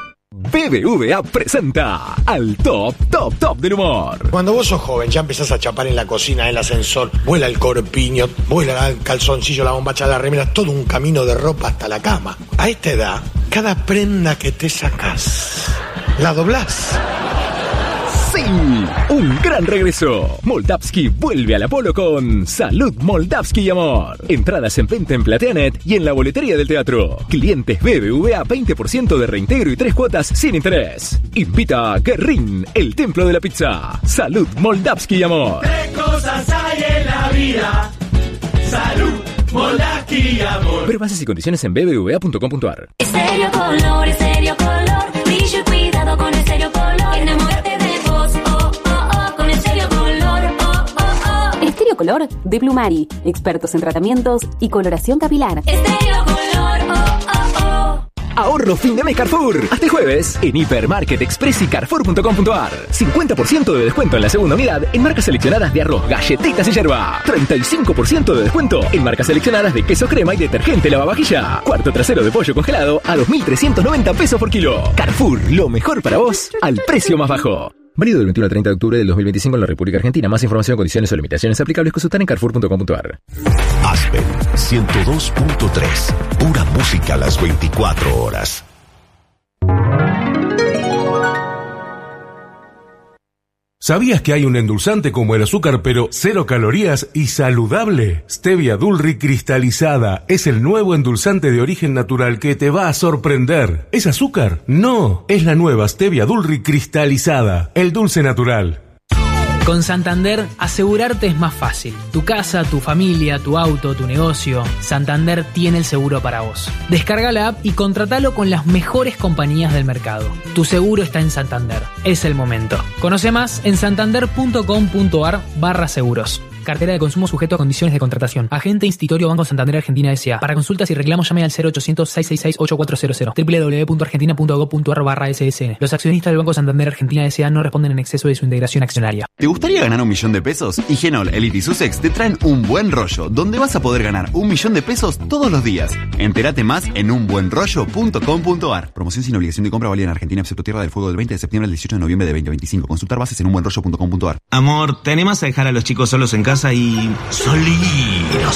B B V A presenta al top, top, top del humor. Cuando vos sos joven, ya empezás a chapar en la cocina, en el ascensor, vuela el corpiño, vuela el calzoncillo, la bombacha, la remera, todo un camino de ropa hasta la cama. A esta edad, cada prenda que te sacás, la doblás. ¡Sí! Un gran regreso. Moldavsky vuelve al Apolo con Salud Moldavsky y Amor. Entradas en venta en PlateaNet y en la boletería del teatro. Clientes B B V A veinte por ciento de reintegro y tres cuotas sin interés. Invita a Guerrín, el templo de la pizza. Salud Moldavsky y Amor. Tres cosas hay en la vida. Salud, Moldavsky y Amor. Ver bases y condiciones en b b v a punto com punto a r. Estéreo Color, Estéreo Color. Brillo y cuidado con Estéreo Color. Enamórate de vos, oh, oh, oh, con Estéreo Color, oh, oh, oh. Estéreo Color de Plumari, expertos en tratamientos y coloración capilar. Estéreo Color, oh, oh, oh. Ahorro fin de mes Carrefour. Hasta el jueves en Hipermarket Express y Carrefour punto com punto a r. cincuenta por ciento de descuento en la segunda unidad en marcas seleccionadas de arroz, galletitas y yerba. treinta y cinco por ciento de descuento en marcas seleccionadas de queso crema y detergente lavavajilla. Cuarto trasero de pollo congelado a dos mil trescientos noventa pesos por kilo. Carrefour, lo mejor para vos al precio más bajo. Válido del veintiuno al treinta de octubre del dos mil veinticinco en la República Argentina. Más información, condiciones o limitaciones aplicables consultar en carrefour punto com punto a r. Aspen ciento dos punto tres. Pura música a las veinticuatro horas. ¿Sabías que hay un endulzante como el azúcar, pero cero calorías y saludable? Stevia Dulri cristalizada es el nuevo endulzante de origen natural que te va a sorprender. ¿Es azúcar? No, es la nueva Stevia Dulri cristalizada, el dulce natural. Con Santander, asegurarte es más fácil. Tu casa, tu familia, tu auto, tu negocio. Santander tiene el seguro para vos. Descarga la app y contratalo con las mejores compañías del mercado. Tu seguro está en Santander. Es el momento. Conoce más en santander punto com punto a r barra seguros. Cartera de consumo sujeto a condiciones de contratación. Agente Institutorio Banco Santander Argentina S A. Para consultas y reclamos llame al cero ochocientos, seiscientos sesenta y seis, ochenta y cuatro cero cero. doble u doble u doble u punto argentina punto gob punto a r barra S S N. Los accionistas del Banco Santander Argentina S A no responden en exceso de su integración accionaria. ¿Te gustaría ganar un millón de pesos? Higienol, Elite y Sussex te traen un buen rollo, donde vas a poder ganar un millón de pesos todos los días. Entérate más en un buen rollo punto com punto a r. Promoción sin obligación de compra válida en Argentina, excepto Tierra del Fuego del veinte de septiembre al dieciocho de noviembre de veinte veinticinco. Consultar bases en un buen rollo punto com punto a r. Amor, ¿te animas a dejar a los chicos solos en casa y salir a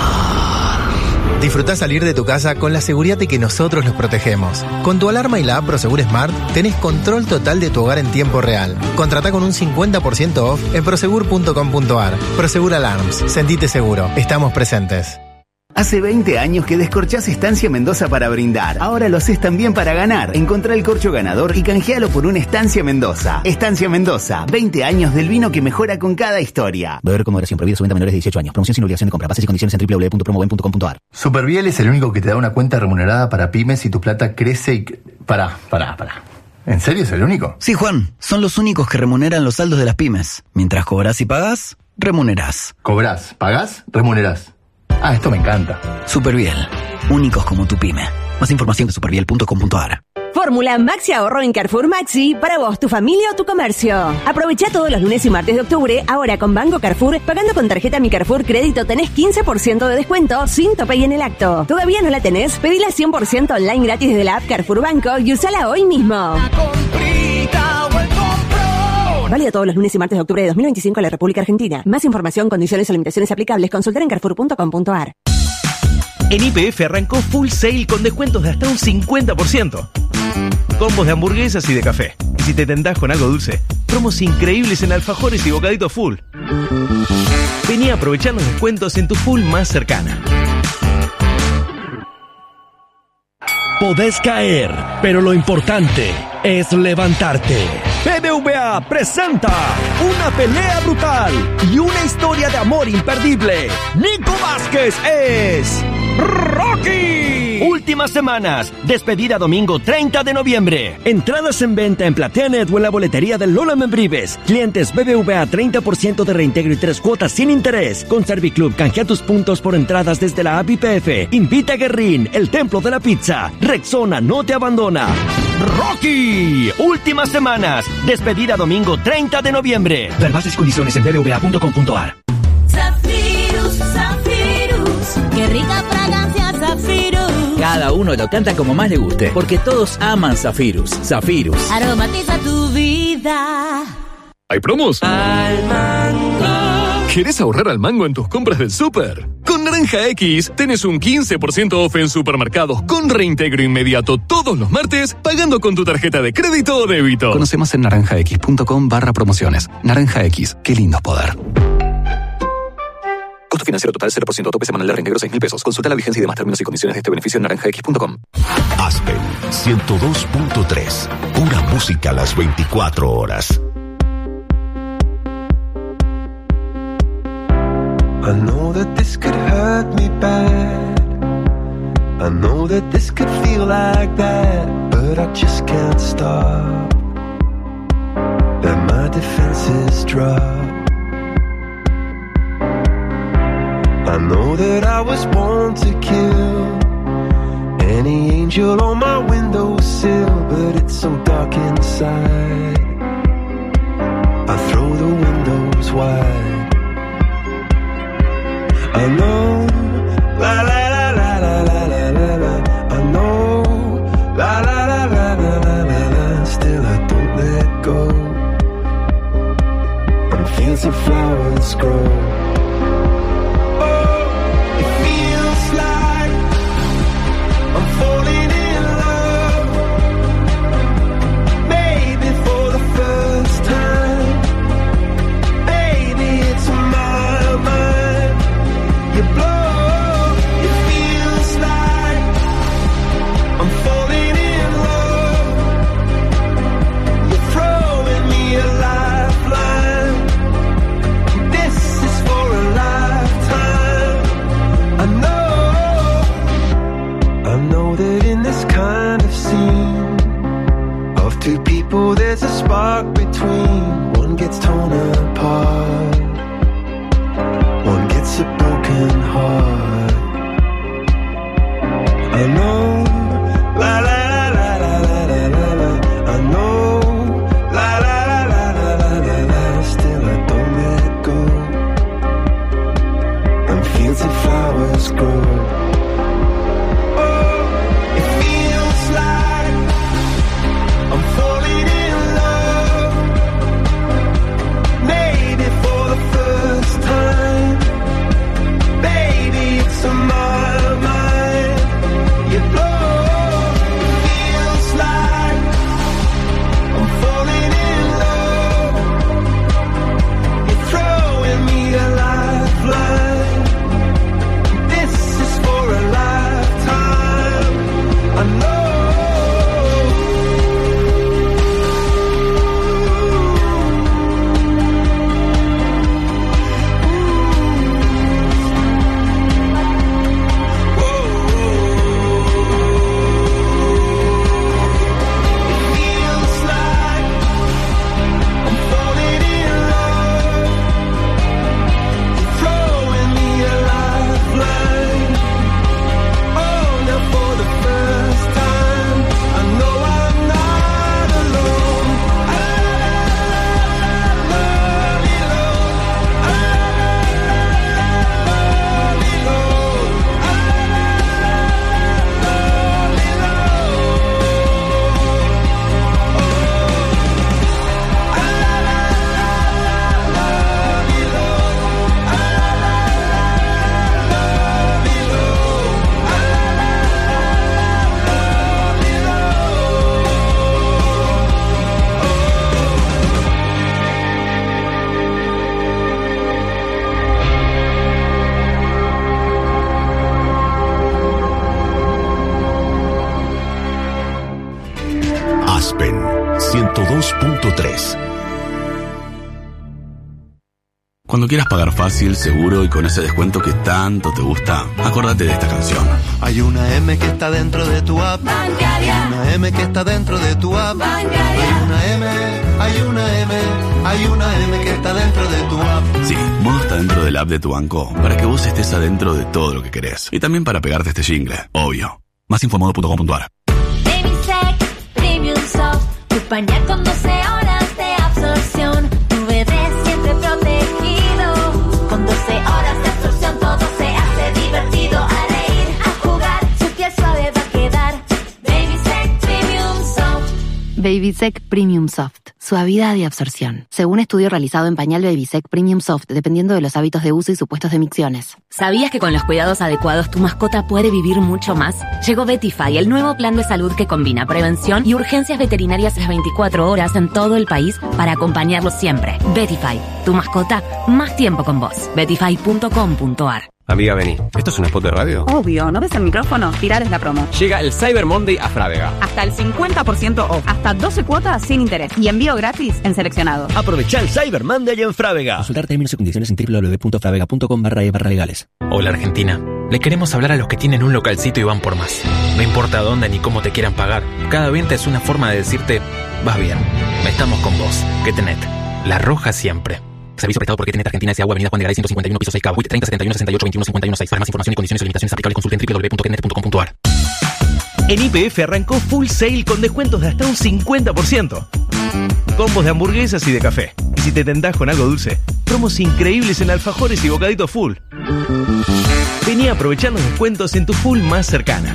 cenar? Disfrutá salir de tu casa con la seguridad de que nosotros los protegemos. Con tu alarma y la app Prosegur Smart tenés control total de tu hogar en tiempo real. Contratá con un cincuenta por ciento off en prosegur punto com punto a r. Prosegur Alarms. Sentite seguro. Estamos presentes. Hace veinte años que descorchás Estancia Mendoza para brindar. Ahora lo haces también para ganar. Encontrá el corcho ganador y canjealo por una Estancia Mendoza. Estancia Mendoza, veinte años del vino que mejora con cada historia. Beber con moderación, prohibido su venta a menores de dieciocho años. Promoción sin obligación de compra. Bases y condiciones en doble u doble u doble u punto promoven punto com punto a r. Superviel es el único que te da una cuenta remunerada para pymes y tu plata crece y... Pará, pará, pará. ¿En serio es el único? Sí, Juan. Son los únicos que remuneran los saldos de las pymes. Mientras cobras y pagas, remunerás. ¿Cobrás, pagás, remunerás? Ah, esto me encanta. Superviel. Únicos como tu pyme. Más información de superviel punto com punto a r. Fórmula Maxi Ahorro en Carrefour Maxi para vos, tu familia o tu comercio. Aprovecha todos los lunes y martes de octubre, ahora con Banco Carrefour, pagando con tarjeta Mi Carrefour Crédito tenés quince por ciento de descuento sin topay en el acto. ¿Todavía no la tenés? Pedila cien por ciento online gratis desde la app Carrefour Banco y usala hoy mismo. Válido todos los lunes y martes de octubre de dos mil veinticinco en la República Argentina. Más información, condiciones o limitaciones aplicables, consultar en carrefour punto com punto a r. En Y P F arrancó Full Sale con descuentos de hasta un cincuenta por ciento. Combos de hamburguesas y de café. Y si te tentás con algo dulce, promos increíbles en alfajores y bocaditos Full. Vení a aprovechar los descuentos en tu Full más cercana. Podés caer, pero lo importante es levantarte. B B V A presenta una pelea brutal y una historia de amor imperdible. Nico Vázquez es Rocky. Últimas semanas. Despedida domingo treinta de noviembre. Entradas en venta en PlateaNet o en la boletería del Lola Membrives. Clientes B B V A treinta por ciento de reintegro y tres cuotas sin interés. Con Serviclub canjea tus puntos por entradas desde la app I P F. Invita a Guerrín, el templo de la pizza. Rexona no te abandona. Rocky. Últimas semanas. Despedida domingo treinta de noviembre. Ver bases y condiciones en b b v a punto com punto a r. Zafirus, Zafirus, qué rica fragancia Zafirus. Cada uno lo canta como más le guste, porque todos aman Zafirus. Zafirus. Aromatiza tu vida. ¿Hay promos? Al mango. ¿Quieres ahorrar al mango en tus compras del súper? Con Naranja X tenés un quince por ciento off en supermercados con reintegro inmediato todos los martes pagando con tu tarjeta de crédito o débito. Conoce más en naranjax.com barra promociones. Naranja X, qué lindo es poder. Costo financiero total cero por ciento, tope semanal de reintegro seis mil pesos. Consulta la vigencia y demás términos y condiciones de este beneficio en naranja x punto com. Aspen ciento dos punto tres. Pura música a las veinticuatro horas. I know that this could hurt me bad. I know that this could feel like that, but I just can't stop. Let my defenses drop. I know that I was born to kill any angel on my windowsill, but it's so dark inside. I throw the windows wide. I know, la la la la la la la la la. I know, la la la la la la la la. Still I don't let go. And fields of flowers grow. Two people, there's a spark between. One gets torn apart, one gets a broken heart. I know, la la la la la la la la. I know, la la la la la la la la. Still I don't let go. And fields of flowers grow. dos punto tres. Cuando quieras pagar fácil, seguro y con ese descuento que tanto te gusta, acórdate de esta canción. Hay una M que está dentro de tu app bancaria. Hay una M que está dentro de tu app bancaria. Hay una M, hay una M, hay una M que está dentro de tu app. Sí, Modo está dentro del app de tu banco para que vos estés adentro de todo lo que querés. Y también para pegarte este jingle, obvio. Más info en modo punto com punto a r. Babysec Premium Soft, tu pañal con doce horas de absorción. Tu bebé siempre protegido. Con doce horas de absorción todo se hace divertido. A reír, a jugar, su piel suave va a quedar. Babysec Premium Soft. Babysec Premium Soft. Suavidad y absorción. Según estudio realizado en pañal Babysec Premium Soft, dependiendo de los hábitos de uso y supuestos de micciones. ¿Sabías que con los cuidados adecuados tu mascota puede vivir mucho más? Llegó Vetify, el nuevo plan de salud que combina prevención y urgencias veterinarias las veinticuatro horas en todo el país para acompañarlos siempre. Vetify, tu mascota, más tiempo con vos. vetify punto com punto a r. Amiga, vení. ¿Esto es un spot de radio? Obvio, ¿no ves el micrófono? Tirar es la promo. Llega el Cyber Monday a Frávega. Hasta el cincuenta por ciento off. Hasta doce cuotas sin interés. Y envío gratis en seleccionado. Aprovecha el Cyber Monday en Frávega. Consultar términos y condiciones en doble u doble u doble u punto frávega punto com barra e barra legales. Hola Argentina. Le queremos hablar a los que tienen un localcito y van por más. No importa dónde ni cómo te quieran pagar. Cada venta es una forma de decirte, vas bien. Estamos con vos. Getenet. La roja siempre. Servicio prestado por Getenet Argentina S A Avenida Juan de Garay ciento cincuenta y uno, piso seis K, U I T treinta setenta y uno sesenta y ocho veintiuno cincuenta y uno seis. Para más información y condiciones y limitaciones aplicables consulten doble u doble u doble u punto getenet punto com punto a r. En Y P F arrancó Full Sale con descuentos de hasta un cincuenta por ciento. Combos de hamburguesas y de café. Y si te tentás con algo dulce, promos increíbles en alfajores y bocaditos Full. Vení a aprovechar los descuentos en tu Full más cercana.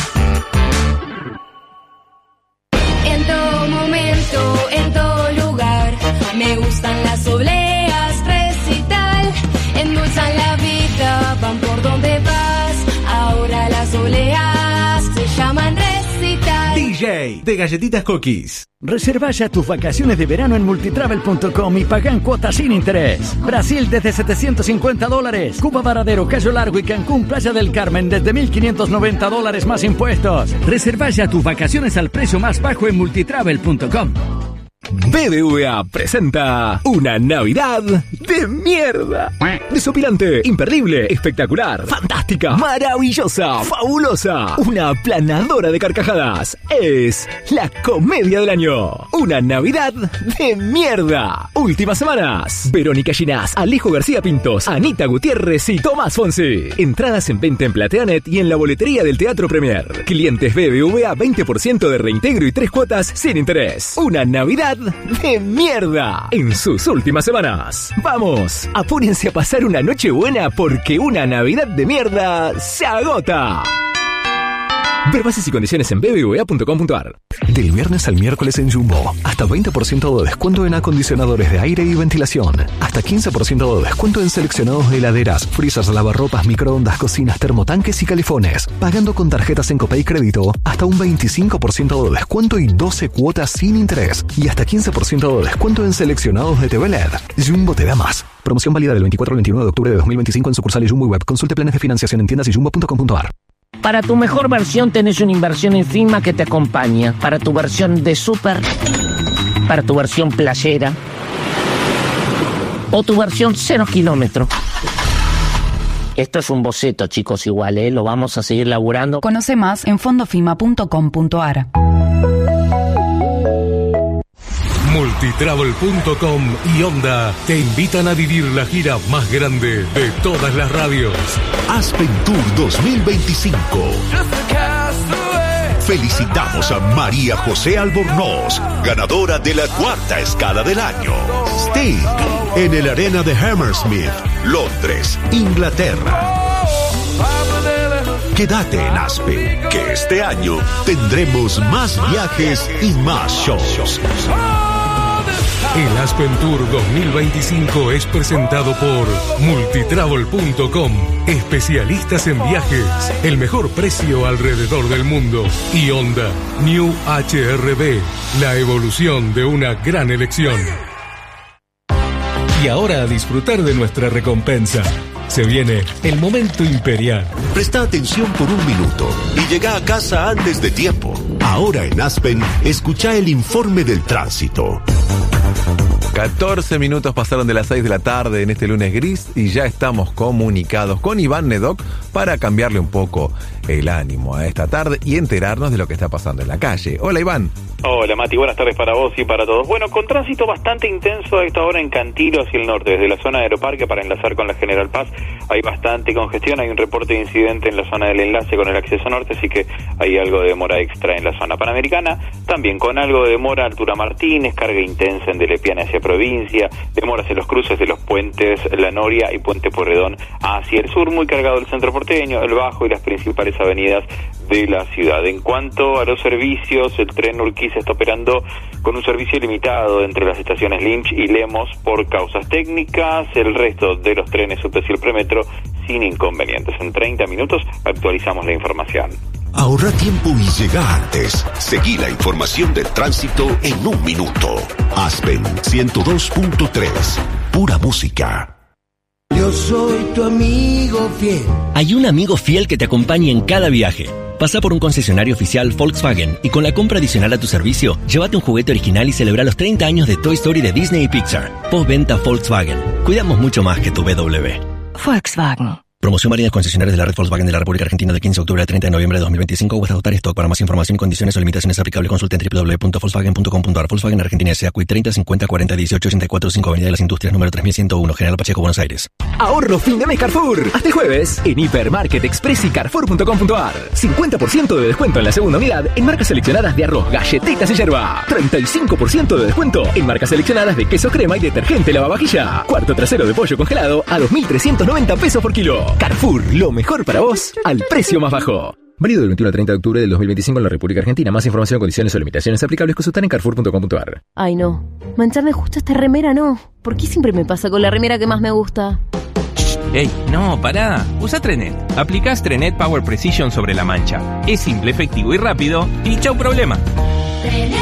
En todo momento, en todo lugar, me gustan las obleas, recital, endulzan la vida, van por donde vas, ahora las obleas se llaman recital. D J de Galletitas Cookies. Reserva ya tus vacaciones de verano en multitravel punto com y paga en cuotas sin interés. Brasil desde setecientos cincuenta dólares. Cuba Varadero, Cayo Largo y Cancún, Playa del Carmen desde mil quinientos noventa dólares más impuestos. Reserva ya tus vacaciones al precio más bajo en multitravel punto com. B B V A presenta una Navidad de mierda. Desopilante, imperdible, espectacular, fantástica, maravillosa, fabulosa. Una aplanadora de carcajadas. Es la comedia del año. Una Navidad de mierda. Últimas semanas. Verónica Ginás, Alejo García Pintos, Anita Gutiérrez y Tomás Fonsi. Entradas en venta en Plateanet y en la boletería del Teatro Premier. Clientes B B V A veinte por ciento de reintegro y tres cuotas sin interés. Una Navidad de mierda en sus últimas semanas. Vamos, apúrense a pasar una noche buena porque una Navidad de mierda se agota. Ver bases y condiciones en b b v a punto com punto a r. Del viernes al miércoles en Jumbo, hasta veinte por ciento de descuento en acondicionadores de aire y ventilación. Hasta quince por ciento de descuento en seleccionados de heladeras, freezers, lavarropas, microondas, cocinas, termotanques y califones. Pagando con tarjetas en Copay Crédito, hasta un veinticinco por ciento de descuento y doce cuotas sin interés. Y hasta quince por ciento de descuento en seleccionados de T V L E D. Jumbo te da más. Promoción válida del veinticuatro al veintinueve de octubre de dos mil veinticinco en sucursales Jumbo y Web. Consulte planes de financiación en tiendas y jumbo punto com punto a r. Para tu mejor versión tenés una inversión en firma que te acompaña. Para tu versión de súper, para tu versión playera o tu versión cero kilómetro. Esto es un boceto, chicos, igual, ¿eh? Lo vamos a seguir laburando. Conoce más en fondofima punto com punto a r. multitravel punto com y Honda te invitan a vivir la gira más grande de todas las radios. Aspen Tour dos mil veinticinco. Felicitamos a María José Albornoz, ganadora de la cuarta escala del año. Sting, en el Arena de Hammersmith, Londres, Inglaterra. Quédate en Aspen, que este año tendremos más viajes y más shows. El Aspen Tour dos mil veinticinco es presentado por multitravel punto com, especialistas en viajes, el mejor precio alrededor del mundo, y Honda New H R V, la evolución de una gran elección. Y ahora a disfrutar de nuestra recompensa. Se viene el momento imperial. Presta atención por un minuto y llega a casa antes de tiempo. Ahora en Aspen, escucha el informe del tránsito. catorce minutos pasaron de las seis de la tarde en este lunes gris y ya estamos comunicados con Iván Nedoc para cambiarle un poco el ánimo a esta tarde y enterarnos de lo que está pasando en la calle. Hola, Iván. Hola, Mati, buenas tardes para vos y para todos. Bueno, con tránsito bastante intenso a esta hora en Cantilo hacia el norte, desde la zona de Aeroparque para enlazar con la General Paz. Hay bastante congestión, hay un reporte de incidente en la zona del enlace con el acceso norte, así que hay algo de demora extra en la zona Panamericana. También con algo de demora altura Martínez, carga intensa en Delepiane hacia provincia, demoras en los cruces de los puentes La Noria y Puente Porredón hacia el sur, muy cargado el centro porteño, el Bajo y las principales avenidas de la ciudad. En cuanto a los servicios, el tren Urquiza está operando con un servicio limitado entre las estaciones Lynch y Lemos por causas técnicas, el resto de los trenes Subte y el Premetro sin inconvenientes. En treinta minutos actualizamos la información. Ahorra tiempo y llega antes. Seguí la información del tránsito en un minuto. Aspen ciento dos punto tres. Pura música. Yo soy tu amigo fiel. Hay un amigo fiel que te acompaña en cada viaje. Pasa por un concesionario oficial Volkswagen y con la compra adicional a tu servicio, llévate un juguete original y celebra los treinta años de Toy Story de Disney y Pixar. Postventa Volkswagen. Cuidamos mucho más que tu B W. Volkswagen. Promoción válida en concesionarios de la red Volkswagen de la República Argentina del quince de octubre al treinta de noviembre de dos mil veinticinco o hasta agotar stock. Para más información, condiciones o limitaciones aplicables, consulta en doble u doble u doble u punto volkswagen punto com punto a r. Volkswagen Argentina S A Q I treinta cincuenta cuarenta dieciocho ochenta y cuatro cinco Avenida de las Industrias número tres mil ciento uno General Pacheco, Buenos Aires. Ahorro fin de mes Carrefour. Hasta el jueves en Hipermarket Express y Carrefour punto com punto a r. cincuenta por ciento de descuento en la segunda unidad en marcas seleccionadas de arroz, galletitas y yerba. treinta y cinco por ciento de descuento en marcas seleccionadas de queso crema y detergente lavavajilla. Cuarto trasero de pollo congelado a dos mil trescientos noventa pesos por kilo. Carrefour, lo mejor para vos al precio más bajo. Válido del veintiuno al treinta de octubre del dos mil veinticinco en la República Argentina. Más información, condiciones o limitaciones aplicables, consultan en carrefour punto com punto a r. Ay no, mancharme justo esta remera no. ¿Por qué siempre me pasa con la remera que más me gusta? Ey, no, pará. Usa Trenet. Aplicás Trenet Power Precision sobre la mancha. Es simple, efectivo y rápido. Y chau problema. Trenet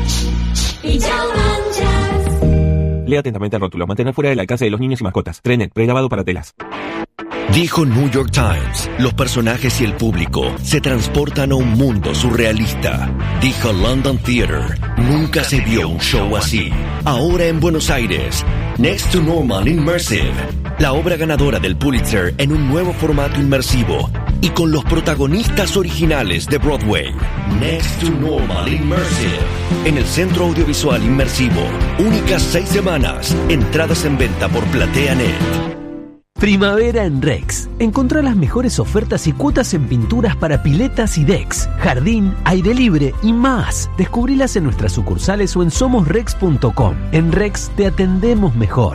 y chau manchas. Lea atentamente el rótulo. Mantener fuera del alcance de los niños y mascotas. Trenet, pregrabado para telas. Dijo New York Times, los personajes y el público se transportan a un mundo surrealista. Dijo London Theatre, nunca se vio un show así. Ahora en Buenos Aires, Next to Normal Immersive, la obra ganadora del Pulitzer en un nuevo formato inmersivo y con los protagonistas originales de Broadway. Next to Normal Immersive, en el Centro Audiovisual Inmersivo. Únicas seis semanas, entradas en venta por PlateaNet. Primavera en Rex. Encontrá las mejores ofertas y cuotas en pinturas para piletas y decks, jardín, aire libre y más. Descubrilas en nuestras sucursales o en somos rex punto com. En Rex te atendemos mejor.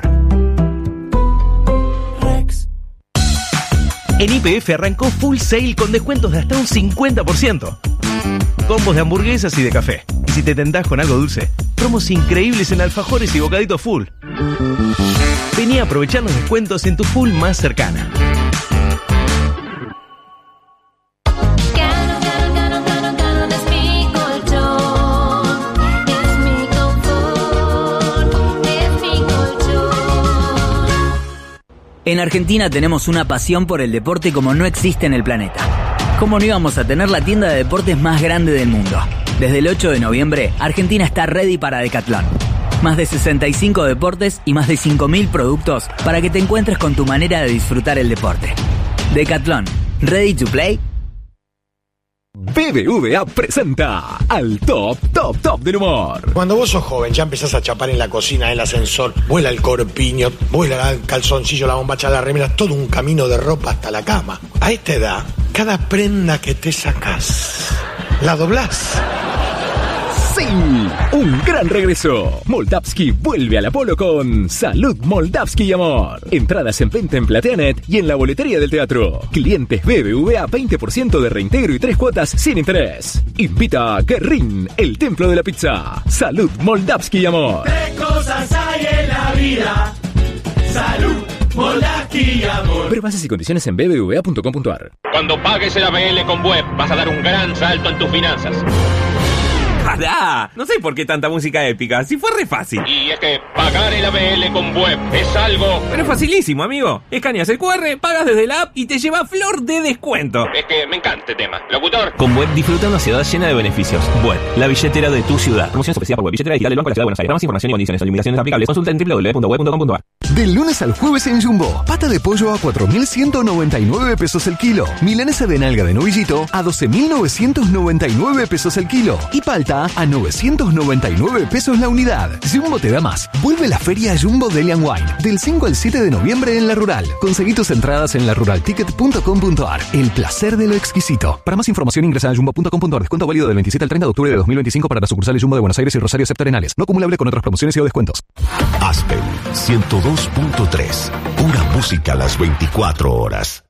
Rex. En Y P F arrancó Full Sale con descuentos de hasta un cincuenta por ciento. Combos de hamburguesas y de café. Y si te tentás con algo dulce, promos increíbles en alfajores y bocaditos full. Vení a aprovechar los descuentos en tu full más cercana. Cano, cano, cano, cano, cano, es mi colchón, es mi confort, es mi colchón. En Argentina tenemos una pasión por el deporte como no existe en el planeta. ¿Cómo no íbamos a tener la tienda de deportes más grande del mundo? Desde el ocho de noviembre, Argentina está ready para Decathlon. Más de sesenta y cinco deportes y más de cinco mil productos para que te encuentres con tu manera de disfrutar el deporte. Decathlon. ¿Ready to play? B B V A presenta al top, top, top del humor. Cuando vos sos joven, ya empezás a chapar en la cocina, en el ascensor, vuela el corpiño, vuela el calzoncillo, la bombacha, la remera, todo un camino de ropa hasta la cama. A esta edad, cada prenda que te sacás, la doblás. ¡Sí! ¡Un gran regreso! Moldavsky vuelve al Apolo con Salud Moldavsky y Amor. Entradas en venta en PlateaNet y en la boletería del teatro. Clientes B B V A veinte por ciento de reintegro y tres cuotas sin interés. Invita a Guerrín, el templo de la pizza. Salud Moldavsky y Amor. ¿Qué cosas hay en la vida? Salud Moldavsky y Amor. Ver bases y condiciones en b b v a punto com punto a r. Cuando pagues el A B L con Web, vas a dar un gran salto en tus finanzas. ¡Pará! No sé por qué tanta música épica, si fue re fácil. Y es que pagar el A B L con web es algo... Pero es facilísimo, amigo. Escaneas el cu erre, pagas desde la app y te lleva flor de descuento. Es que me encanta este tema. Locutor. Con Web disfruta una ciudad llena de beneficios. Web, la billetera de tu ciudad. Promoción ofrecida por Web, billetera digital del Banco de la Ciudad de Buenos Aires. Para más información y condiciones o limitaciones aplicables, consulta en doble u doble u doble u punto web punto com punto a r. Del lunes al jueves en Jumbo, pata de pollo a cuatro mil ciento noventa y nueve pesos el kilo. Milanesa de nalga de novillito a doce mil novecientos noventa y nueve pesos el kilo. Y palta a novecientos noventa y nueve pesos la unidad. Jumbo te da más. Vuelve la feria Jumbo Delian Wine del cinco al siete de noviembre en La Rural. Conseguí tus entradas en la rural ticket punto com punto a r. El placer de lo exquisito. Para más información ingresa a jumbo punto com punto a r. Descuento válido del veintisiete al treinta de octubre de dos mil veinticinco para las sucursales Jumbo de Buenos Aires y Rosario Septentrionales. No acumulable con otras promociones y o descuentos. Aspen ciento dos punto tres. Pura música a las veinticuatro horas.